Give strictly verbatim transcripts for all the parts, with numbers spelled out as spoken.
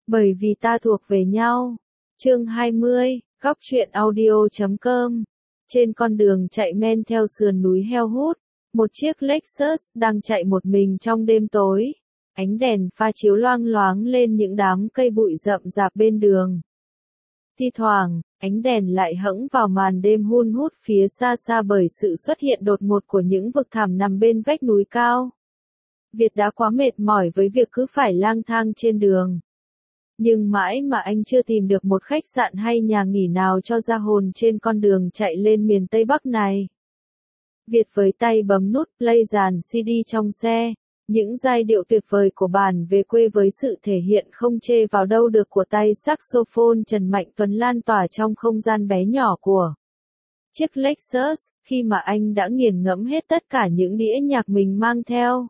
Bởi vì ta thuộc về nhau. Chương hai mươi, góc truyện audio chấm com. Trên con đường chạy men theo sườn núi heo hút, một chiếc Lexus đang chạy một mình trong đêm tối. Ánh đèn pha chiếu loang loáng lên những đám cây bụi rậm rạp bên đường. Thi thoảng, ánh đèn lại hẫng vào màn đêm hun hút phía xa xa bởi sự xuất hiện đột ngột của những vực thẳm nằm bên vách núi cao. Việt đã quá mệt mỏi với việc cứ phải lang thang trên đường. Nhưng mãi mà anh chưa tìm được một khách sạn hay nhà nghỉ nào cho ra hồn trên con đường chạy lên miền Tây Bắc này. Việt với tay bấm nút play dàn xê đê trong xe, những giai điệu tuyệt vời của bản về quê với sự thể hiện không chê vào đâu được của tay saxophone Trần Mạnh Tuấn lan tỏa trong không gian bé nhỏ của chiếc Lexus, khi mà anh đã nghiền ngẫm hết tất cả những đĩa nhạc mình mang theo.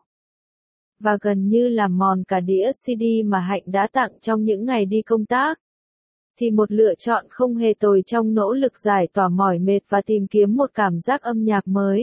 Và gần như làm mòn cả đĩa xê đê mà Hạnh đã tặng trong những ngày đi công tác. Thì một lựa chọn không hề tồi trong nỗ lực giải tỏa mỏi mệt và tìm kiếm một cảm giác âm nhạc mới.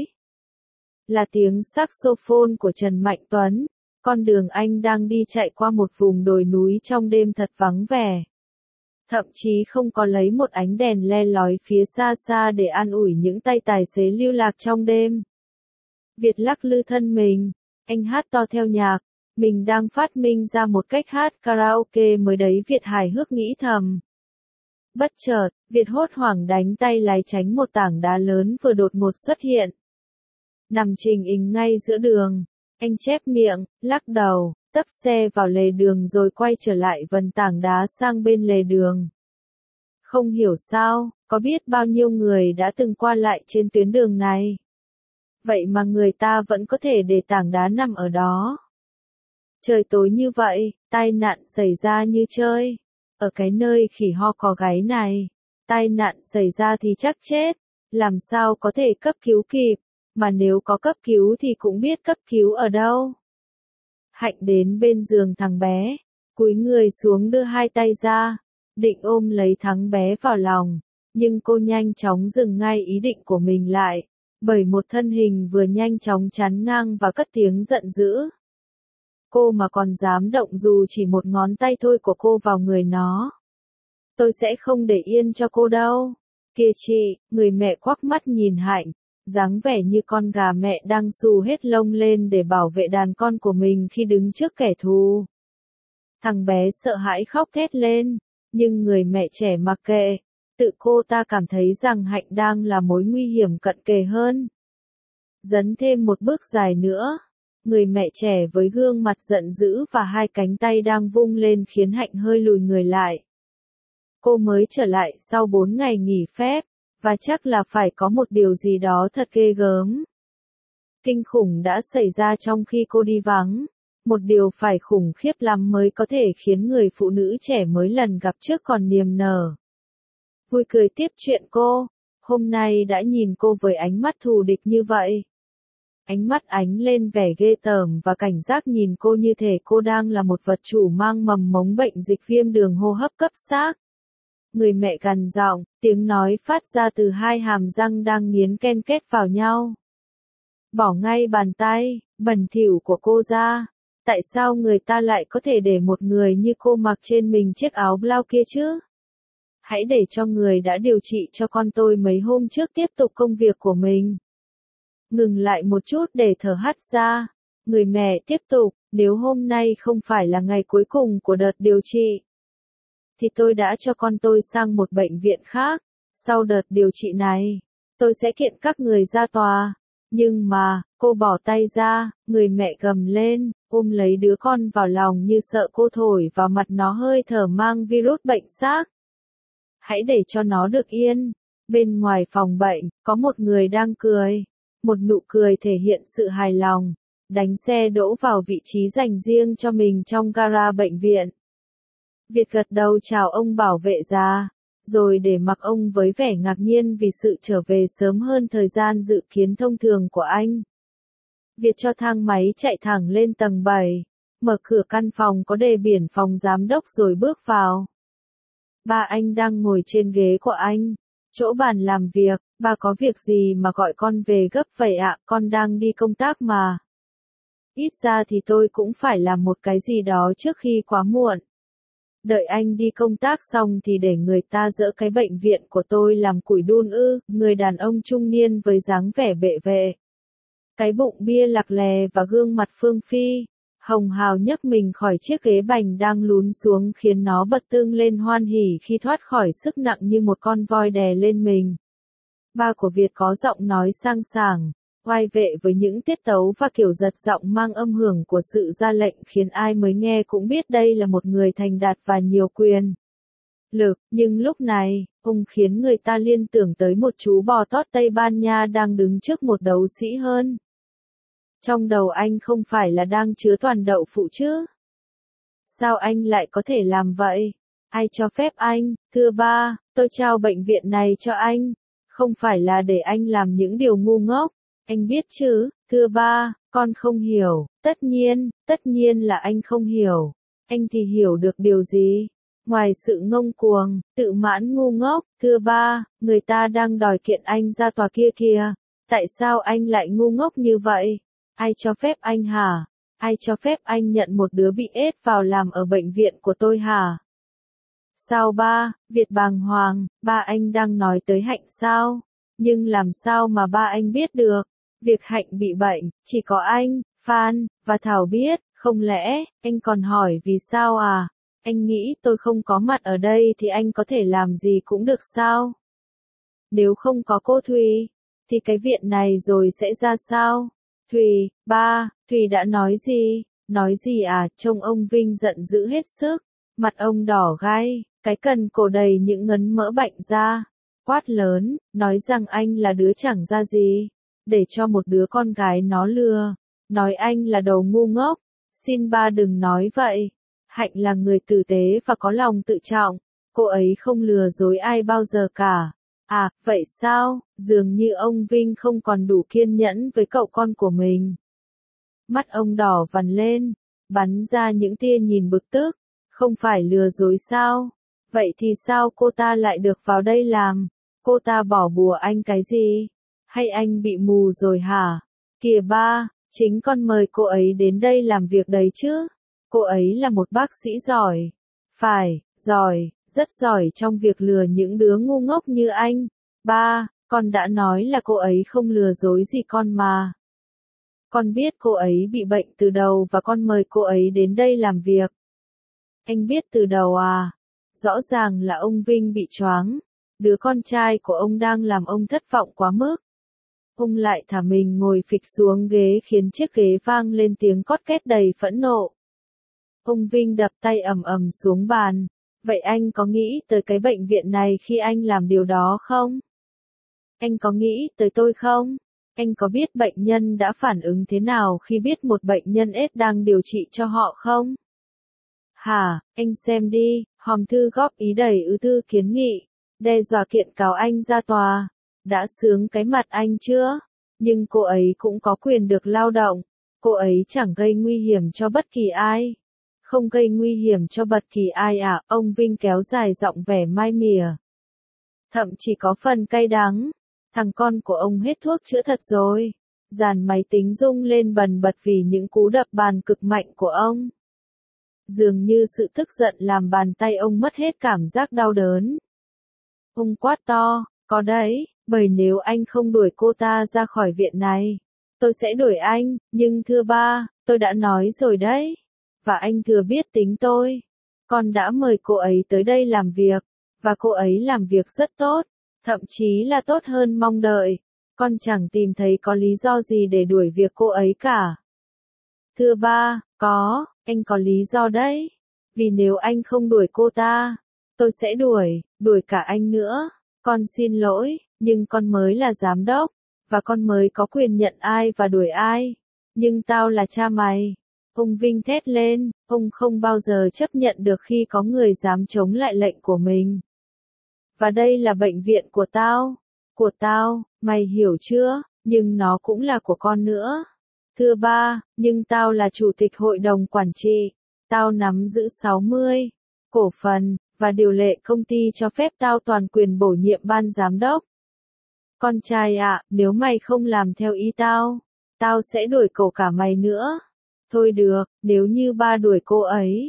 Là tiếng saxophone của Trần Mạnh Tuấn, con đường anh đang đi chạy qua một vùng đồi núi trong đêm thật vắng vẻ. Thậm chí không có lấy một ánh đèn le lói phía xa xa để an ủi những tay tài xế lưu lạc trong đêm. Việt lắc lư thân mình. Anh hát to theo nhạc, mình đang phát minh ra một cách hát karaoke mới đấy, Việt hài hước nghĩ thầm. Bất chợt, Việt hốt hoảng đánh tay lái tránh một tảng đá lớn vừa đột ngột xuất hiện. Nằm trình hình ngay giữa đường, anh chép miệng, lắc đầu, tấp xe vào lề đường rồi quay trở lại vần tảng đá sang bên lề đường. Không hiểu sao, có biết bao nhiêu người đã từng qua lại trên tuyến đường này. Vậy mà người ta vẫn có thể để tảng đá nằm ở đó. Trời tối như vậy, tai nạn xảy ra như chơi. Ở cái nơi khỉ ho có gáy này, tai nạn xảy ra thì chắc chết. Làm sao có thể cấp cứu kịp, mà nếu có cấp cứu thì cũng biết cấp cứu ở đâu. Hạnh đến bên giường thằng bé, cúi người xuống đưa hai tay ra, định ôm lấy thằng bé vào lòng, nhưng cô nhanh chóng dừng ngay ý định của mình lại. Bởi một thân hình vừa nhanh chóng chắn ngang và cất tiếng giận dữ. Cô mà còn dám động dù chỉ một ngón tay thôi của cô vào người nó. Tôi sẽ không để yên cho cô đâu. Kìa chị, người mẹ quắc mắt nhìn Hạnh, dáng vẻ như con gà mẹ đang xù hết lông lên để bảo vệ đàn con của mình khi đứng trước kẻ thù. Thằng bé sợ hãi khóc thét lên, nhưng người mẹ trẻ mặc kệ. Tự cô ta cảm thấy rằng Hạnh đang là mối nguy hiểm cận kề hơn. Dấn thêm một bước dài nữa, người mẹ trẻ với gương mặt giận dữ và hai cánh tay đang vung lên khiến Hạnh hơi lùi người lại. Cô mới trở lại sau bốn ngày nghỉ phép, và chắc là phải có một điều gì đó thật ghê gớm. Kinh khủng đã xảy ra trong khi cô đi vắng. Một điều phải khủng khiếp lắm mới có thể khiến người phụ nữ trẻ mới lần gặp trước còn niềm nở. Vui cười tiếp chuyện cô, hôm nay đã nhìn cô với ánh mắt thù địch như vậy. Ánh mắt ánh lên vẻ ghê tởm và cảnh giác nhìn cô như thể cô đang là một vật chủ mang mầm mống bệnh dịch viêm đường hô hấp cấp xác. Người mẹ gằn giọng, tiếng nói phát ra từ hai hàm răng đang nghiến ken kết vào nhau. Bỏ ngay bàn tay bẩn thỉu của cô ra. Tại sao người ta lại có thể để một người như cô mặc trên mình chiếc áo blau kia chứ? Hãy để cho người đã điều trị cho con tôi mấy hôm trước tiếp tục công việc của mình. Ngừng lại một chút để thở hắt ra. Người mẹ tiếp tục, nếu hôm nay không phải là ngày cuối cùng của đợt điều trị, thì tôi đã cho con tôi sang một bệnh viện khác. Sau đợt điều trị này, tôi sẽ kiện các người ra tòa. Nhưng mà, cô bỏ tay ra, người mẹ gầm lên, ôm lấy đứa con vào lòng như sợ cô thổi vào mặt nó hơi thở mang virus bệnh xác. Hãy để cho nó được yên. Bên ngoài phòng bệnh, có một người đang cười. Một nụ cười thể hiện sự hài lòng. Đánh xe đỗ vào vị trí dành riêng cho mình trong gara bệnh viện. Việt gật đầu chào ông bảo vệ già, rồi để mặc ông với vẻ ngạc nhiên vì sự trở về sớm hơn thời gian dự kiến thông thường của anh. Việt cho thang máy chạy thẳng lên tầng bảy, mở cửa căn phòng có đề biển phòng giám đốc rồi bước vào. Ba anh đang ngồi trên ghế của anh, chỗ bàn làm việc. Ba có việc gì mà gọi con về gấp vậy ạ? Con đang đi công tác mà. Ít ra thì tôi cũng phải làm một cái gì đó trước khi quá muộn. Đợi anh đi công tác xong thì để người ta dỡ cái bệnh viện của tôi làm củi đun ư, người đàn ông trung niên với dáng vẻ bệ vệ. Cái bụng bia lạc lè và gương mặt phương phi. Hồng hào nhấc mình khỏi chiếc ghế bành đang lún xuống khiến nó bật tương lên hoan hỉ khi thoát khỏi sức nặng như một con voi đè lên mình. Ba của Việt có giọng nói sang sảng, oai vệ với những tiết tấu và kiểu giật giọng mang âm hưởng của sự ra lệnh khiến ai mới nghe cũng biết đây là một người thành đạt và nhiều quyền lực, nhưng lúc này, ông khiến người ta liên tưởng tới một chú bò tót Tây Ban Nha đang đứng trước một đấu sĩ hơn. Trong đầu anh không phải là đang chứa toàn đậu phụ chứ? Sao anh lại có thể làm vậy? Ai cho phép anh? Thưa ba, tôi trao bệnh viện này cho anh. Không phải là để anh làm những điều ngu ngốc. Anh biết chứ, thưa ba, con không hiểu. Tất nhiên, tất nhiên là anh không hiểu. Anh thì hiểu được điều gì? Ngoài sự ngông cuồng, tự mãn ngu ngốc, thưa ba, người ta đang đòi kiện anh ra tòa kia kìa. Tại sao anh lại ngu ngốc như vậy? Ai cho phép anh hả? Ai cho phép anh nhận một đứa bị ết vào làm ở bệnh viện của tôi hả? Sao ba? Việt bàng hoàng, ba anh đang nói tới Hạnh sao? Nhưng làm sao mà ba anh biết được? Việc Hạnh bị bệnh, chỉ có anh, Phan, và Thảo biết, không lẽ, anh còn hỏi vì sao à? Anh nghĩ tôi không có mặt ở đây thì anh có thể làm gì cũng được sao? Nếu không có cô Thùy, thì cái viện này rồi sẽ ra sao? Thùy, ba, Thùy đã nói gì? Nói gì à? Trông ông Vinh giận dữ hết sức. Mặt ông đỏ gai, cái cần cổ đầy những ngấn mỡ bệnh ra. Quát lớn, nói rằng anh là đứa chẳng ra gì. Để cho một đứa con gái nó lừa. Nói anh là đầu ngu ngốc. Xin ba đừng nói vậy. Hạnh là người tử tế và có lòng tự trọng. Cô ấy không lừa dối ai bao giờ cả. À, vậy sao? Dường như ông Vinh không còn đủ kiên nhẫn với cậu con của mình. Mắt ông đỏ vằn lên, bắn ra những tia nhìn bực tức. Không phải lừa dối sao? Vậy thì sao cô ta lại được vào đây làm? Cô ta bỏ bùa anh cái gì? Hay anh bị mù rồi hả? Kìa ba, chính con mời cô ấy đến đây làm việc đấy chứ. Cô ấy là một bác sĩ giỏi. Phải, giỏi, rất giỏi trong việc lừa những đứa ngu ngốc như anh. Ba, con đã nói là cô ấy không lừa dối gì con mà. Con biết cô ấy bị bệnh từ đầu và con mời cô ấy đến đây làm việc. Anh biết từ đầu à? Rõ ràng là ông Vinh bị choáng. Đứa con trai của ông đang làm ông thất vọng quá mức. Ông lại thả mình ngồi phịch xuống ghế khiến chiếc ghế vang lên tiếng cót két đầy phẫn nộ. Ông Vinh đập tay ầm ầm xuống bàn. Vậy anh có nghĩ tới cái bệnh viện này khi anh làm điều đó không? Anh có nghĩ tới tôi không? Anh có biết bệnh nhân đã phản ứng thế nào khi biết một bệnh nhân ết đang điều trị cho họ không? Hả, anh xem đi, hòm thư góp ý đầy ứ thư kiến nghị, đe dọa kiện cáo anh ra tòa. Đã sướng cái mặt anh chưa? Nhưng cô ấy cũng có quyền được lao động. Cô ấy chẳng gây nguy hiểm cho bất kỳ ai. Không gây nguy hiểm cho bất kỳ ai à? Ông Vinh kéo dài giọng vẻ mai mỉa. Thậm chỉ có phần cay đắng. Thằng con của ông hết thuốc chữa thật rồi. Dàn máy tính rung lên bần bật vì những cú đập bàn cực mạnh của ông. Dường như sự tức giận làm bàn tay ông mất hết cảm giác đau đớn. Ông quát to, có đấy, bởi nếu anh không đuổi cô ta ra khỏi viện này, tôi sẽ đuổi anh, nhưng thưa ba, tôi đã nói rồi đấy. Và anh thừa biết tính tôi. Con đã mời cô ấy tới đây làm việc, và cô ấy làm việc rất tốt, thậm chí là tốt hơn mong đợi. Con chẳng tìm thấy có lý do gì để đuổi việc cô ấy cả. Thưa ba, có, anh có lý do đấy. Vì nếu anh không đuổi cô ta, tôi sẽ đuổi, đuổi cả anh nữa. Con xin lỗi, nhưng con mới là giám đốc, và con mới có quyền nhận ai và đuổi ai. Nhưng tao là cha mày. Ông Vinh thét lên, ông không bao giờ chấp nhận được khi có người dám chống lại lệnh của mình. Và đây là bệnh viện của tao. Của tao, mày hiểu chưa? Nhưng nó cũng là của con nữa. Thưa ba, nhưng tao là chủ tịch hội đồng quản trị. Tao nắm giữ sáu mươi cổ phần, và điều lệ công ty cho phép tao toàn quyền bổ nhiệm ban giám đốc. Con trai ạ, à, nếu mày không làm theo ý tao, tao sẽ đuổi cổ cả mày nữa. Thôi được, nếu như ba đuổi cô ấy,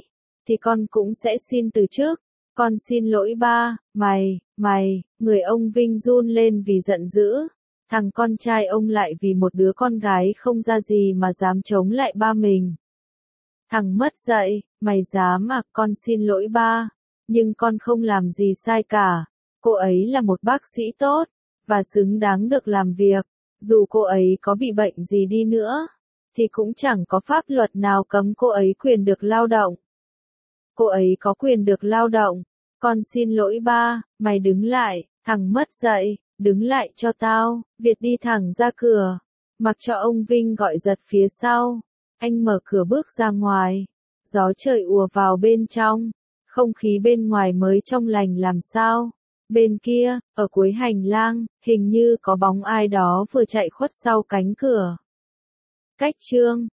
thì con cũng sẽ xin từ chức. Con xin lỗi ba. Mày, mày, người ông Vinh run lên vì giận dữ. Thằng con trai ông lại vì một đứa con gái không ra gì mà dám chống lại ba mình. Thằng mất dạy, mày dám à? Con xin lỗi ba. Nhưng con không làm gì sai cả. Cô ấy là một bác sĩ tốt, và xứng đáng được làm việc. Dù cô ấy có bị bệnh gì đi nữa, thì cũng chẳng có pháp luật nào cấm cô ấy quyền được lao động. Cô ấy có quyền được lao động. Con xin lỗi ba. Mày đứng lại, thằng mất dạy, đứng lại cho tao. Việt đi thẳng ra cửa, mặc cho ông Vinh gọi giật phía sau. Anh mở cửa bước ra ngoài. Gió trời ùa vào bên trong. Không khí bên ngoài mới trong lành làm sao. Bên kia, ở cuối hành lang, hình như có bóng ai đó vừa chạy khuất sau cánh cửa. Cách chương